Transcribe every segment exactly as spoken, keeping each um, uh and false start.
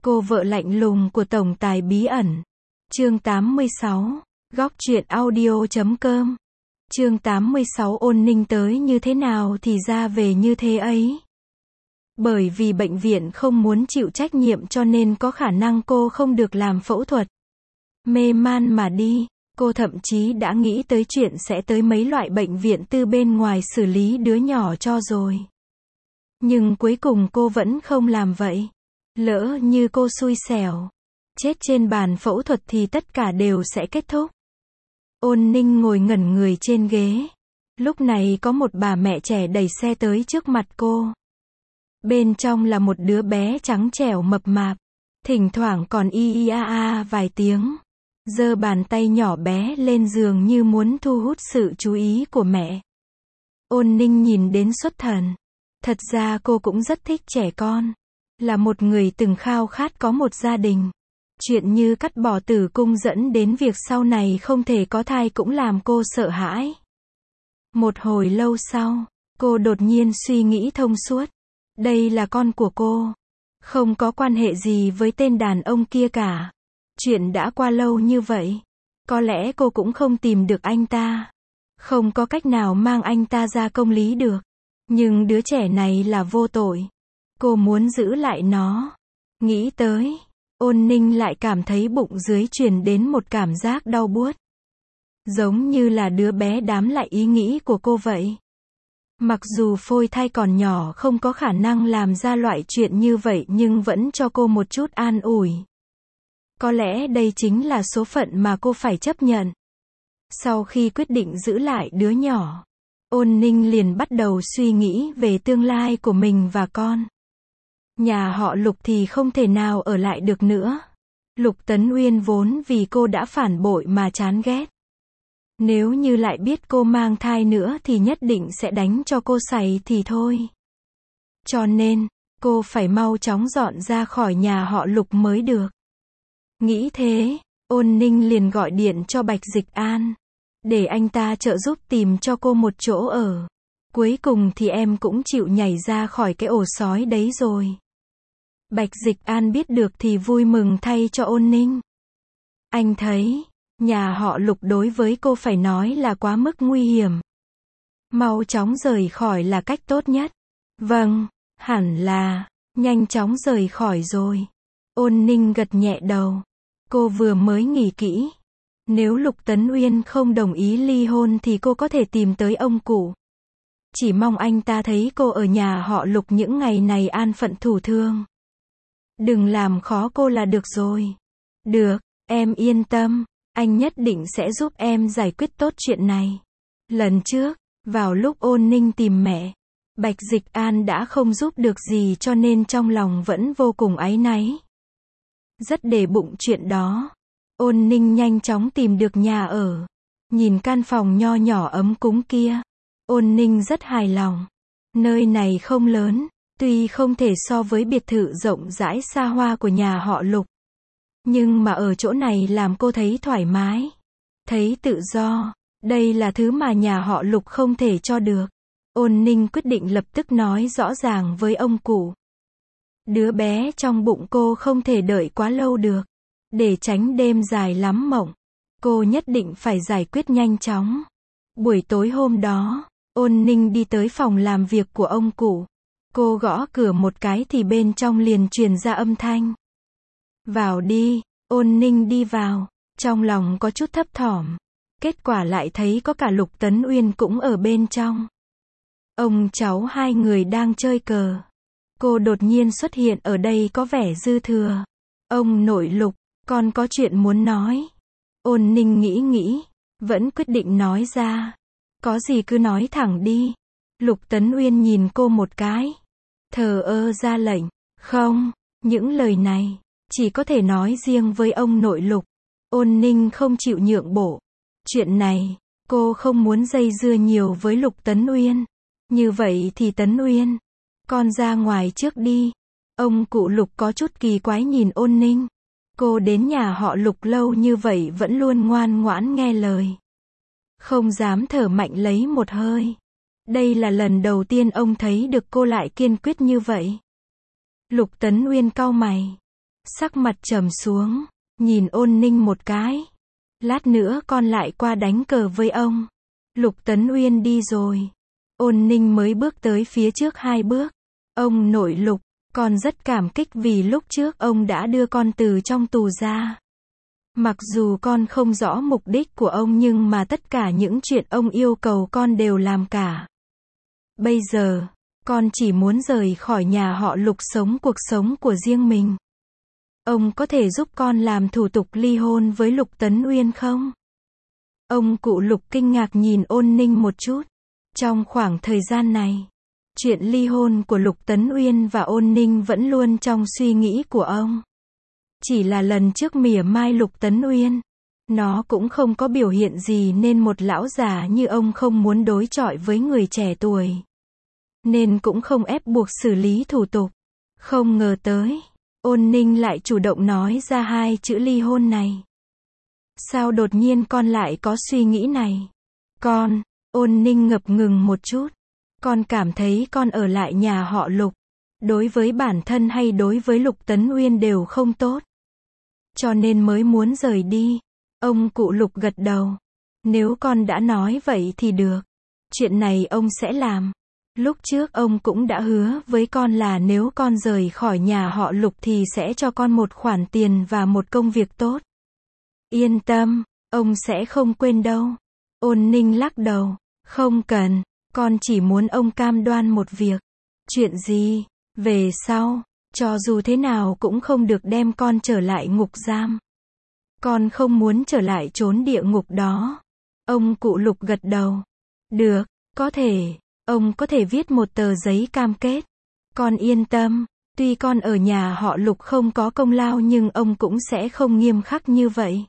Cô vợ lạnh lùng của tổng tài bí ẩn. Chương tám mươi sáu. Góc truyện audio chấm com. Chương tám mươi sáu. Ôn Ninh tới như thế nào thì ra về như thế ấy. Bởi vì bệnh viện không muốn chịu trách nhiệm cho nên có khả năng cô không được làm phẫu thuật. Mê man mà đi, cô thậm chí đã nghĩ tới chuyện sẽ tới mấy loại bệnh viện tư bên ngoài xử lý đứa nhỏ cho rồi. Nhưng cuối cùng cô vẫn không làm vậy. Lỡ như cô xui xẻo, chết trên bàn phẫu thuật thì tất cả đều sẽ kết thúc. Ôn Ninh ngồi ngẩn người trên ghế. Lúc này có một bà mẹ trẻ đẩy xe tới trước mặt cô. Bên trong là một đứa bé trắng trẻo mập mạp, thỉnh thoảng còn y y a a vài tiếng, giơ bàn tay nhỏ bé lên giường như muốn thu hút sự chú ý của mẹ. Ôn Ninh nhìn đến xuất thần. Thật ra cô cũng rất thích trẻ con, là một người từng khao khát có một gia đình. Chuyện như cắt bỏ tử cung dẫn đến việc sau này không thể có thai cũng làm cô sợ hãi. Một hồi lâu sau, cô đột nhiên suy nghĩ thông suốt. Đây là con của cô, không có quan hệ gì với tên đàn ông kia cả. Chuyện đã qua lâu như vậy, có lẽ cô cũng không tìm được anh ta, không có cách nào mang anh ta ra công lý được. Nhưng đứa trẻ này là vô tội, cô muốn giữ lại nó. Nghĩ tới, Ôn Ninh lại cảm thấy bụng dưới truyền đến một cảm giác đau buốt. Giống như là đứa bé đám lại ý nghĩ của cô vậy. Mặc dù phôi thai còn nhỏ không có khả năng làm ra loại chuyện như vậy nhưng vẫn cho cô một chút an ủi. Có lẽ đây chính là số phận mà cô phải chấp nhận. Sau khi quyết định giữ lại đứa nhỏ, Ôn Ninh liền bắt đầu suy nghĩ về tương lai của mình và con. Nhà họ Lục thì không thể nào ở lại được nữa. Lục Tấn Uyên vốn vì cô đã phản bội mà chán ghét. Nếu như lại biết cô mang thai nữa thì nhất định sẽ đánh cho cô sảy thì thôi. Cho nên, cô phải mau chóng dọn ra khỏi nhà họ Lục mới được. Nghĩ thế, Ôn Ninh liền gọi điện cho Bạch Dịch An, để anh ta trợ giúp tìm cho cô một chỗ ở. Cuối cùng thì em cũng chịu nhảy ra khỏi cái ổ sói đấy rồi. Bạch Dịch An biết được thì vui mừng thay cho Ôn Ninh. Anh thấy, nhà họ Lục đối với cô phải nói là quá mức nguy hiểm. Mau chóng rời khỏi là cách tốt nhất. Vâng, hẳn là, nhanh chóng rời khỏi rồi. Ôn Ninh gật nhẹ đầu. Cô vừa mới nghĩ kỹ. Nếu Lục Tấn Uyên không đồng ý ly hôn thì cô có thể tìm tới ông cụ. Chỉ mong anh ta thấy cô ở nhà họ Lục những ngày này an phận thủ thường. Đừng làm khó cô là được rồi. Được, em yên tâm. Anh nhất định sẽ giúp em giải quyết tốt chuyện này. Lần trước, vào lúc Ôn Ninh tìm mẹ, Bạch Dịch An đã không giúp được gì cho nên trong lòng vẫn vô cùng áy náy. Rất để bụng chuyện đó. Ôn Ninh nhanh chóng tìm được nhà ở. Nhìn căn phòng nho nhỏ ấm cúng kia, Ôn Ninh rất hài lòng. Nơi này không lớn, tuy không thể so với biệt thự rộng rãi xa hoa của nhà họ Lục. Nhưng mà ở chỗ này làm cô thấy thoải mái, thấy tự do. Đây là thứ mà nhà họ Lục không thể cho được. Ôn Ninh quyết định lập tức nói rõ ràng với ông cụ. Đứa bé trong bụng cô không thể đợi quá lâu được. Để tránh đêm dài lắm mộng, cô nhất định phải giải quyết nhanh chóng. Buổi tối hôm đó, Ôn Ninh đi tới phòng làm việc của ông cụ. Cô gõ cửa một cái thì bên trong liền truyền ra âm thanh. Vào đi. Ôn Ninh đi vào, trong lòng có chút thấp thỏm. Kết quả lại thấy có cả Lục Tấn Uyên cũng ở bên trong. Ông cháu hai người đang chơi cờ. Cô đột nhiên xuất hiện ở đây có vẻ dư thừa. Ông nội Lục, con có chuyện muốn nói. Ôn Ninh nghĩ nghĩ, vẫn quyết định nói ra. Có gì cứ nói thẳng đi. Lục Tấn Uyên nhìn cô một cái, thờ ơ ra lệnh. Không, những lời này chỉ có thể nói riêng với ông nội Lục. Ôn Ninh không chịu nhượng bộ. Chuyện này, cô không muốn dây dưa nhiều với Lục Tấn Uyên. Như vậy thì Tấn Uyên, con ra ngoài trước đi. Ông cụ Lục có chút kỳ quái nhìn Ôn Ninh. Cô đến nhà họ Lục lâu như vậy vẫn luôn ngoan ngoãn nghe lời. Không dám thở mạnh lấy một hơi. Đây là lần đầu tiên ông thấy được cô lại kiên quyết như vậy. Lục Tấn Uyên cau mày. Sắc mặt trầm xuống, nhìn Ôn Ninh một cái. Lát nữa con lại qua đánh cờ với ông. Lục Tấn Uyên đi rồi. Ôn Ninh mới bước tới phía trước hai bước. Ông nội Lục, con rất cảm kích vì lúc trước ông đã đưa con từ trong tù ra. Mặc dù con không rõ mục đích của ông nhưng mà tất cả những chuyện ông yêu cầu con đều làm cả. Bây giờ, con chỉ muốn rời khỏi nhà họ Lục sống cuộc sống của riêng mình. Ông có thể giúp con làm thủ tục ly hôn với Lục Tấn Uyên không? Ông cụ Lục kinh ngạc nhìn Ôn Ninh một chút. Trong khoảng thời gian này, chuyện ly hôn của Lục Tấn Uyên và Ôn Ninh vẫn luôn trong suy nghĩ của ông. Chỉ là lần trước mỉa mai Lục Tấn Uyên, nó cũng không có biểu hiện gì nên một lão già như ông không muốn đối chọi với người trẻ tuổi. Nên cũng không ép buộc xử lý thủ tục. Không ngờ tới, Ôn Ninh lại chủ động nói ra hai chữ ly hôn này. Sao đột nhiên con lại có suy nghĩ này? Con, Ôn Ninh ngập ngừng một chút. Con cảm thấy con ở lại nhà họ Lục, đối với bản thân hay đối với Lục Tấn Uyên đều không tốt. Cho nên mới muốn rời đi. Ông cụ Lục gật đầu. Nếu con đã nói vậy thì được. Chuyện này ông sẽ làm. Lúc trước ông cũng đã hứa với con là nếu con rời khỏi nhà họ Lục thì sẽ cho con một khoản tiền và một công việc tốt. Yên tâm, ông sẽ không quên đâu. Ôn Ninh lắc đầu. Không cần, con chỉ muốn ông cam đoan một việc. Chuyện gì? Về sau, cho dù thế nào cũng không được đem con trở lại ngục giam. Con không muốn trở lại chốn địa ngục đó. Ông cụ Lục gật đầu. Được, có thể. Ông có thể viết một tờ giấy cam kết. Con yên tâm, tuy con ở nhà họ Lục không có công lao nhưng ông cũng sẽ không nghiêm khắc như vậy.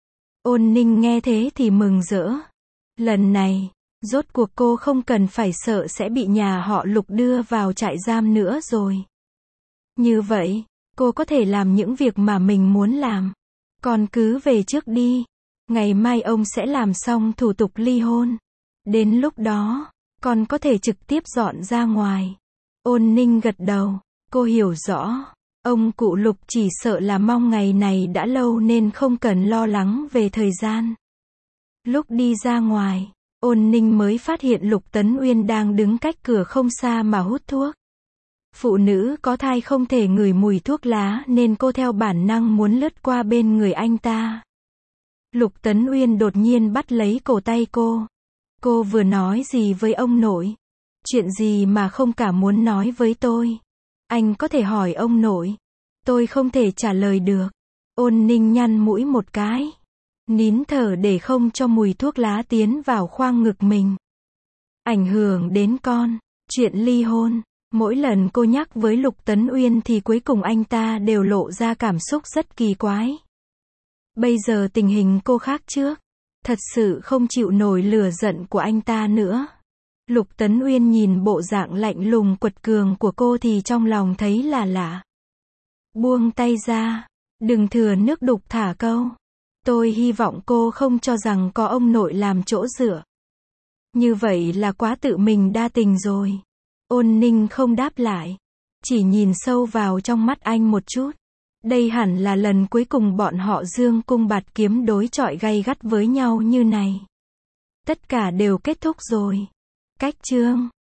Ôn Ninh nghe thế thì mừng rỡ. Lần này, rốt cuộc cô không cần phải sợ sẽ bị nhà họ Lục đưa vào trại giam nữa rồi. Như vậy, cô có thể làm những việc mà mình muốn làm. Con cứ về trước đi. Ngày mai ông sẽ làm xong thủ tục ly hôn. Đến lúc đó, con có thể trực tiếp dọn ra ngoài. Ôn Ninh gật đầu. Cô hiểu rõ. Ông cụ Lục chỉ sợ là mong ngày này đã lâu nên không cần lo lắng về thời gian. Lúc đi ra ngoài, Ôn Ninh mới phát hiện Lục Tấn Uyên đang đứng cách cửa không xa mà hút thuốc. Phụ nữ có thai không thể ngửi mùi thuốc lá nên cô theo bản năng muốn lướt qua bên người anh ta. Lục Tấn Uyên đột nhiên bắt lấy cổ tay cô. Cô vừa nói gì với ông nội? Chuyện gì mà không cả muốn nói với tôi? Anh có thể hỏi ông nội. Tôi không thể trả lời được. Ôn Ninh nhăn mũi một cái. Nín thở để không cho mùi thuốc lá tiến vào khoang ngực mình. Ảnh hưởng đến con. Chuyện ly hôn. Mỗi lần cô nhắc với Lục Tấn Uyên thì cuối cùng anh ta đều lộ ra cảm xúc rất kỳ quái. Bây giờ tình hình cô khác trước. Thật sự không chịu nổi lửa giận của anh ta nữa. Lục Tấn Uyên nhìn bộ dạng lạnh lùng quật cường của cô thì trong lòng thấy là lạ. Buông tay ra. Đừng thừa nước đục thả câu. Tôi hy vọng cô không cho rằng có ông nội làm chỗ dựa. Như vậy là quá tự mình đa tình rồi. Ôn Ninh không đáp lại. Chỉ nhìn sâu vào trong mắt anh một chút. Đây hẳn là lần cuối cùng bọn họ dương cung bạt kiếm đối chọi gay gắt với nhau như này. Tất cả đều kết thúc rồi. Cách chương